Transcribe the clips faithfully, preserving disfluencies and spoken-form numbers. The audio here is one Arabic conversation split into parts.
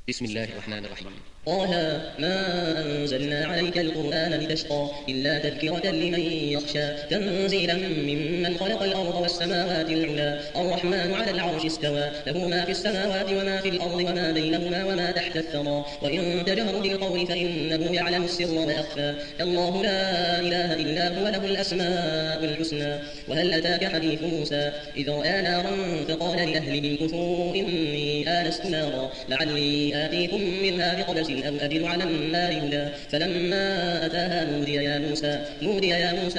بسم الله الرحمن الرحيم. طه ما أنزلنا عليك القرآن لتشقى إلا تذكرة لمن يخشى تنزيلا ممن خلق الأرض والسماوات العلى الرحمن على العرش استوى له ما في السماوات وما في الأرض وما بينهما وما تحت الثرى وإن تجهر بالقول فإنه يعلم السر وأخفى الله لا إله إلا هو له الأسماء الحسنى. وهل أتاك حديث موسى إذ رأى نارا فقال لأهلهم كثوا إني آنست نارا لعلي آتيكم منها بقبس أو أجد على النار هدى فلما أتاها نودي يا موسى نودي يا موسى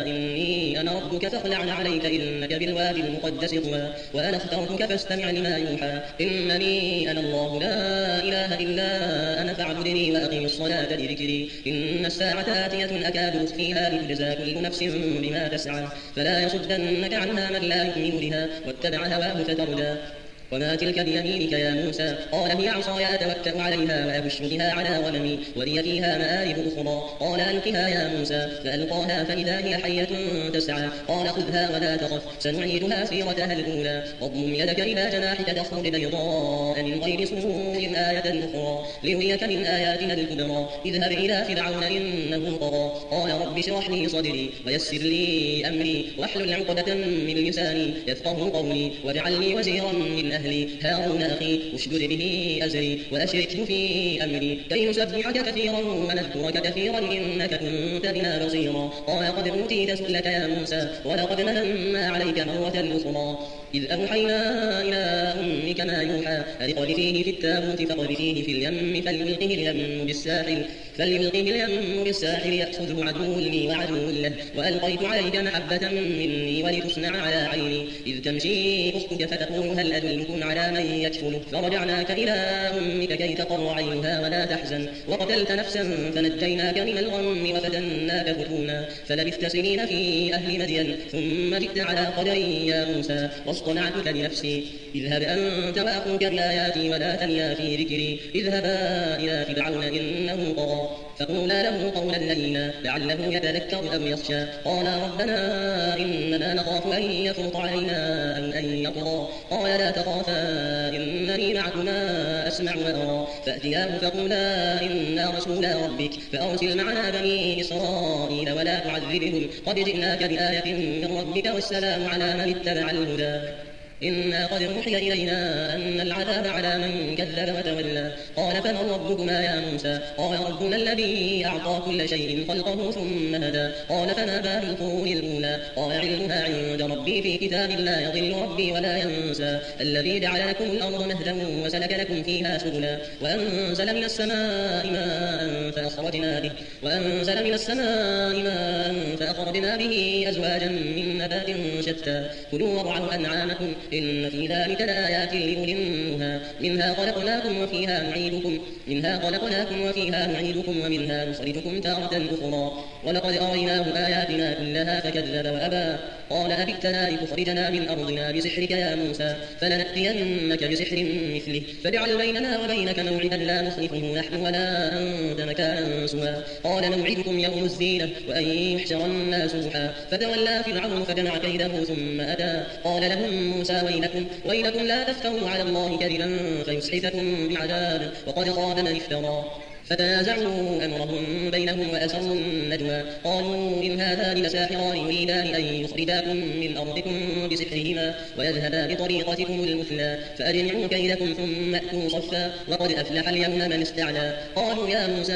إني أنا ربك فاخلع عليك إنك بالوادي المقدس طوى وأنا اخترتك فاستمع لما يوحى إنني أنا الله لا إله إلا أنا فاعبدني وأقم الصلاة لذكري إن الساعة آتية أكاد أخفيها لتجزى كل نفس بما تسعى فلا يصدنك عنها من لا يؤمن بها واتبع هواه فتردى. وما تلك بيمينك يا موسى قال هي عصاي أتوكأ عليها وأهش بها على غنمي ولي فيها مآرب أخرى قال ألقها يا موسى فألقاها فإذا هي حية تسعى قال خذها ولا تخف سنعيدها سيرتها الأولى واضمم يدك إلى جناحك تخرج بيضاء من غير سوء آية أخرى لنريك من آياتنا الكبرى اذهب إلى فرعون إنه طغى قال رب اشرح لي صدري ويسر لي أمري واحلل عقدة من لساني يفقهوا قولي واجعل لي وزيرا من أهلي هارون أخي اشدد به أزري وأشركه في أمري كي نسبحك كثيرا ونذكرك كثيرا إنك كنت بنا بصيرا قال قد أوتيت سؤلك يا موسى ولقد مننا عليك مرة أخرى إذ أوحينا إلى أمك ما يوحى أن اقذفيه في التابوت فاقذفيه في اليم فليلقه اليم بالساحل فليلقه اليم بالساحل يأخذه عدو لي وعدو له وألقيت عليك محبة مني ولتصنع على عيني إذ تمشي أختك فتقول هل أدلكم على من يكفله فرجعناك إلى أمك كي تقر عينها ولا تحزن وقتلت نفسا فنجيناك من الغم وفتناك فتونا فلبثت سنين في أهل مدين ثم جئت على قدري يا موسى واصطنعتك لنفسي اذهب أنت وأخوك بآياتي ولا تنيا في ذكري اذهبا إلى فرعون إنه طغى فقولا له قولا لينا لعله يتذكر أو يخشى قال ربنا إننا نخاف أن يفرط علينا أو أن يطغى قال لا تخافا إنني معكما أسمع وأرى فأتياه فقولا إنا رسولا ربك فأرسل معنا بني إسرائيل ولا تعذبهم قد جئناك بآية من ربك والسلام على من اتبع الهدى إنا قد أوحي إلينا أن العذاب على من كذب وتولى قال فمن ربكما يا موسى قال ربنا الذي أعطى كل شيء خلقه ثم هدى قال فما بال القرون الأولى قال علمها عند ربي في كتاب لا يضل ربي ولا ينسى الذي جعل لكم الأرض مهدا وسلك لكم فيها سبلا وأنزل من السماء ماء فأخرجنا به وأنزل من السماء ماء فأخرجنا به أزواجا من نبات شتى كلوا وارعوا أنعامكم إن في ذلك لآيات لأولي النهى منها خلقناكم وفيها نعيدكم منها خلقناكم وفيها نعيدكم ومنها نخرجكم تارة أخرى ولقد أريناه آياتنا كلها فكذب وأبى قال أبئتنا لتخرجنا من أرضنا بسحرك يا موسى فلنأتينك بسحر مثله فاجعل بيننا وبينك موعدا لا نخلفه نحن ولا أنت مكانا سوى قال موعدكم يوم الزينة وأن يحشر الناس ضحى فتولى فرعون فجمع كيده ثم أتى قال لهم موسى ويلكم ويلكم لا تفتروا على الله كذبا فيسحتكم بعذاب وقد خاب من افترى فتنازعوا أمرهم بينهم وأسروا النجوى قالوا إن هذان لساحران يريدان أن يخرجاكم من أرضكم بسحرهما ويذهبا بطريقتكم المثلى فأجمعوا كيدكم ثم أتوا صفا وقد أفلح اليوم من استعلى قالوا يا موسى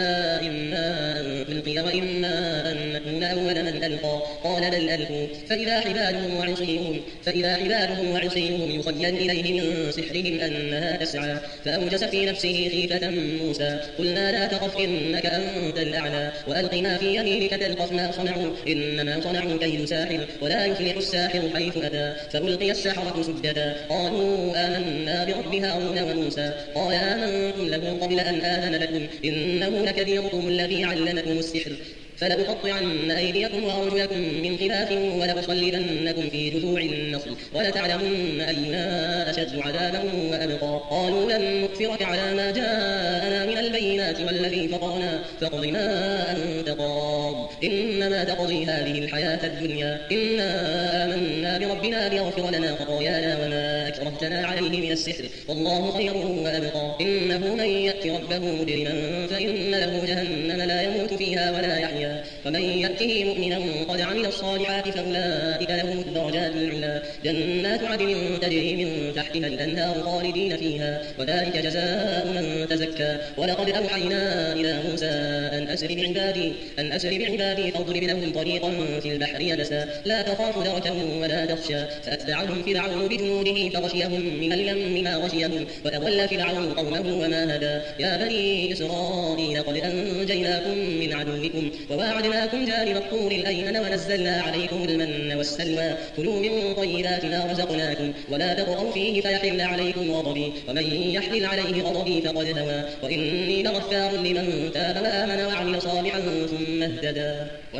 إما أن تلقي وإما أن نكون أول من ألقى قال بل ألقوا فإذا حبالهم وعصيهم فإذا حبالهم وعصيهم يخيل إليه من سحرهم أنها تسعى فأوجس في نفسه خيفة موسى قلنا لا تخف إنك أنت الأعلى وألق ما في يمينك تلقف ما صنعوا إنما صنعوا كيد ساحر ولا يفلح الساحر حيث أتى فألقي السحرة سجدا قالوا آمنا برب هارون وموسى قال آمنتم له قبل أن آذن لكم إنه لكبيركم الذي علمكم السحر فلأقطعن أيديكم وأرجلكم من خلاف ولأصلبنكم في جذوع النخل ولتعلمن أينا أشد عذابا وأبقى قالوا لن نؤثرك على ما جاءنا من البينات والذي فطرنا فاقض ما أنت قاض إنما تقضي هذه الحياة الدنيا إنا آمنا بربنا ليغفر لنا خطايانا وما أكرهتنا عليه من السحر والله خير وأبقى إنه من يأت ربه مجرما فإن له جهنم لا يموت فيها ولا يحيا ومن يأته مؤمنا قد عمل الصالحات فأولئك لهم الدرجات العلى جنات عدن تجري من تحتها الأنهار خالدين فيها وذلك جزاء من تزكى ولقد أوحينا إلى موسى أن أسر بعبادي أن أسر بعبادي فاضرب لهم طريقا في البحر يبسا لا تخاف دركا ولا تخشى فأتبعهم فرعون بجنوده فغشيهم من اليم ما غشيهم وأضل فرعون قومه وما هدى يا بني إسرائيل قد أنجيناكم من عدوكم وواعدناكم جانب الطور الأيمن ونزلنا عليكم المن والسلوى كلوا من طيبات ما رزقناكم ولا تطغوا فيه فيحل عليكم غضبي ومن يحلل عليه غضبي فقد هوى وإني لغفار لمن تاب وآمن وعمل صالحا ثم اهتدى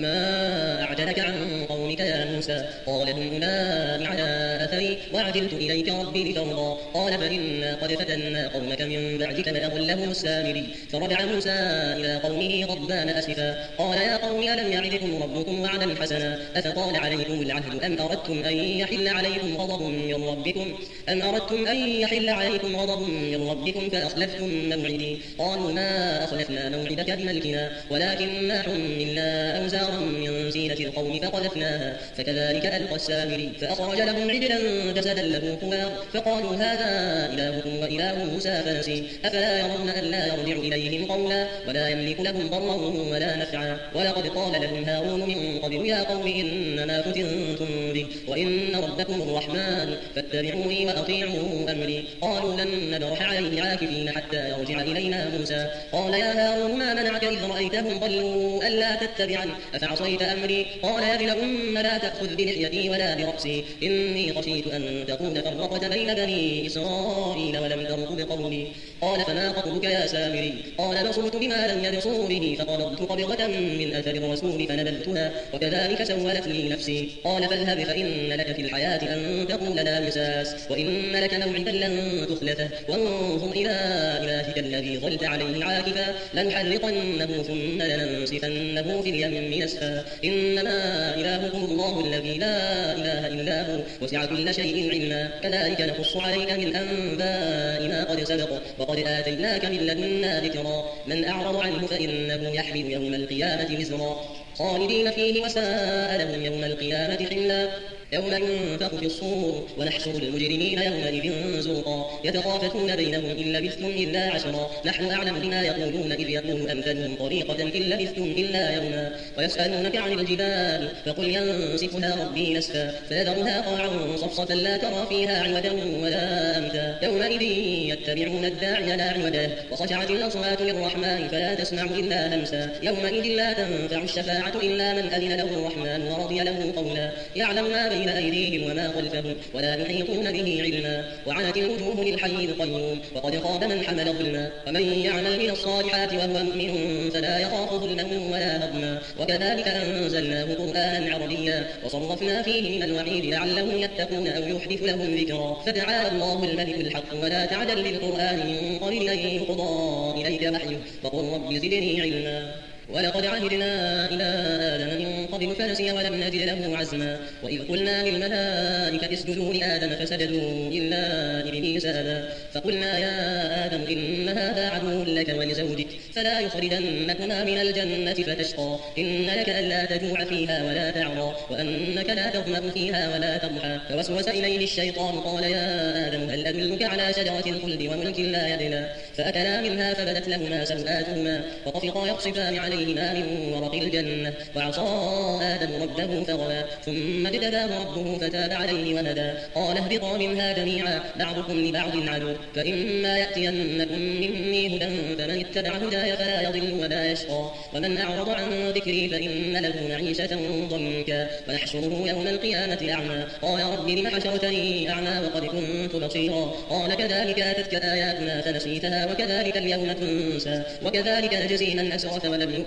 وما أعجلك عن قومك يا موسى قال هم أولئك على أثري وعجلت إليك ربي لترضى قال فإنا قد فتنا قومك من بعدك فأضلهم السامري فرجع موسى إلى قومه غضبان أسفا قال يا قوم ألم يعدكم ربكم وعدا حسنا أفطال عليكم العهد أم أردتم أن يحل عليكم غضب من ربكم أم أردتم أن يحل عليكم غضب من ربكم فأخلفتم موعدي قالوا ما أخلفنا موعدك بملكنا ولكننا حملنا أوزارا من زينة القوم فقذفناها فكذلك ألقى السامري فأخرج لهم عجلا جسدا له خوار فقالوا هذا إلهكم وإله موسى فنسي أفلا يرون أن لا يرجع إليهم قولا ولا يملك لهم ضرا ولا نفعا ولقد قال لهم هارون من قبل يا قوم إنما فتنتم به وإن ربكم الرحمن فاتبعوني وأطيعوا أمري قالوا لن نبرح عليه عاكفين حتى يرجع إلينا موسى قال يا هارون ما منعك إذ رأيتهم ضلوا ألا تتبعن أفعصيت أمري قال يا ابن أم لا تأخذ بلحيتي ولا برأسي إني خشيت أن تكون فرقت بين بني إسرائيل ولم ترقب قولي قال فما خطبك يا سامري قال بصرت بما لم يبصروا به فقبضت قبضة من أثر الرسول فنبذتها وكذلك سولت لي نفسي قال فاذهب فإن لك في الحياة أن تقول لا مساس وإن لك موعدا لن تخلفه وانظر إلى إلهك الذي ظلت عليه عاكفا لنحرقنه ثم لننسفنه في اليم نسفا إنما إلهكم الله الذي لا إله إلا هو وسع كل شيء علما كذلك نقص عليك من أنباء ما قد سبق وقد آتيناك من لدنا ذكرا من أعرض عنه فإنه يحمل يوم القيامة وزرا خالدين فيه وساء لهم يوم القيامة حملا يوم ينفخ في الصور ونحشر المجرمين يومئذ زرقا يتخافتون بينهم إن لبثتم إلا عشرا نحن أعلم بما يقولون إذ يقول أمثلهم طريقة إن لبثتم إلا يوما ويسألونك عن الجبال فقل ينسفها ربي نسفا فيذرها قاعا صفصفا لا ترى فيها عوجا ولا أمتا يومئذ يتبعون الداعي لا عوج له وخشعت الأصوات للرحمن فلا تسمع إلا همسا يومئذ لا تنفع الشفاعة إلا من أذن له الرحمن ورضي له قولا يعلم ما بين أيديهم وما خلفهم ولا يحيطون به علما وعنت الوجوه للحي القيوم وقد خاب من حمل ظلما ومن يعمل من الصالحات وهو مؤمن فلا يخاف ظلما ولا هضما وكذلك أنزلناه قرآنا عربيا وصرفنا فيه من الوعيد لعلهم يتقون أو يحدث لهم ذكرا فتعالى الله الملك الحق ولا تعجل بالقرآن من قبل أن يقضى إليك وحيه وقل رب زدني علما ولقد عهدنا إلى آدم من قبل فنسي ولم نجد له عزما وإذ قلنا للملائكة اسجدوا لآدم فسجدوا إلا إبليس أبى فقلنا يا آدم إن هذا عدو لك ولزوجك فلا يخرجنكما من الجنة فتشقى إن لك ألا تجوع فيها ولا تعرى وأنك لا تظمأ فيها ولا تضحى فوسوس إليه الشيطان قال يا آدم هل أدلك على شجرة الخلد وملك لا يبلى فأكلا منها فبدت لهما سوآتهما وطفقا يقصفان عليه ما من ورق الجنة وعصى آدم ربه فغوى ثم اجتباه ربه فتاب عليه وهدى قال اهبطا منها جميعا بعضكم لبعض عدو فإما يأتينكم مني هدى فمن اتبع هداي فلا يضل ولا يشقى ومن أعرض عن ذكري فإن له معيشة ضنكا ونحشره يوم القيامة أعمى قال رب لم حشرتني أعمى وقد كنت بصيرا قال كذلك أتتك آياتنا فنسيتها وكذلك اليوم تنسى وكذلك نجزي من أسرف ولم يؤمن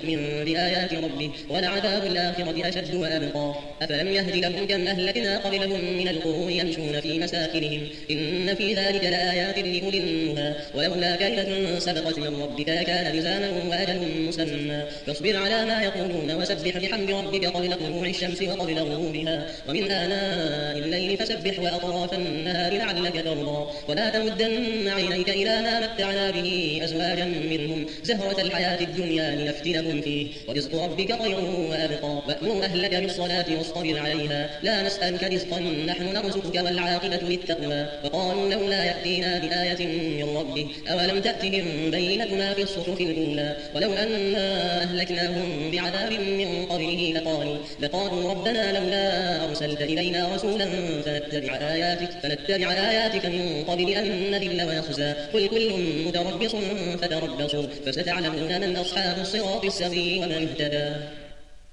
يؤمن بآيات ربه ولعذاب الآخرة أشد وأبقى. أفلم يهد لهم كم أهلكنا قبلهم من القرون يمشون في مساكنهم إن في ذلك لآيات لأولي النهى ولولا كلمة سبقت من ربك لكان لزاما وأجل مسمى فاصبر على ما يقولون وسبح بحمد ربك قبل طلوع الشمس وقبل غروبها ومن آناء الليل فسبح وأطراف النهار لعلك ترضى ولا تمدن عينيك إلى ما متعنا به أزواجا منهم زهرة الحياة الدنيا لنفتنهم فيه ورزق ربك خير وأبقى وأمر أهلك بالصلاة واصطبر عليها لا نسألك رزقا نحن نرزقك والعاقبة للتقوى وقالوا لولا يأتينا بآية من ربه أولم تأتهم بينة ما في الصحف الأولى ولو أنا أهلكناهم بعذاب من قبله لقالوا لقالوا ربنا لولا أرسلت إلينا رسولا فنتبع آياتك فنتبع آياتك من قبل أن نذل ونخزى قل كل متربص فتربصوا فستعلمون من أصحاب الصراط السوي ومن اهتدى.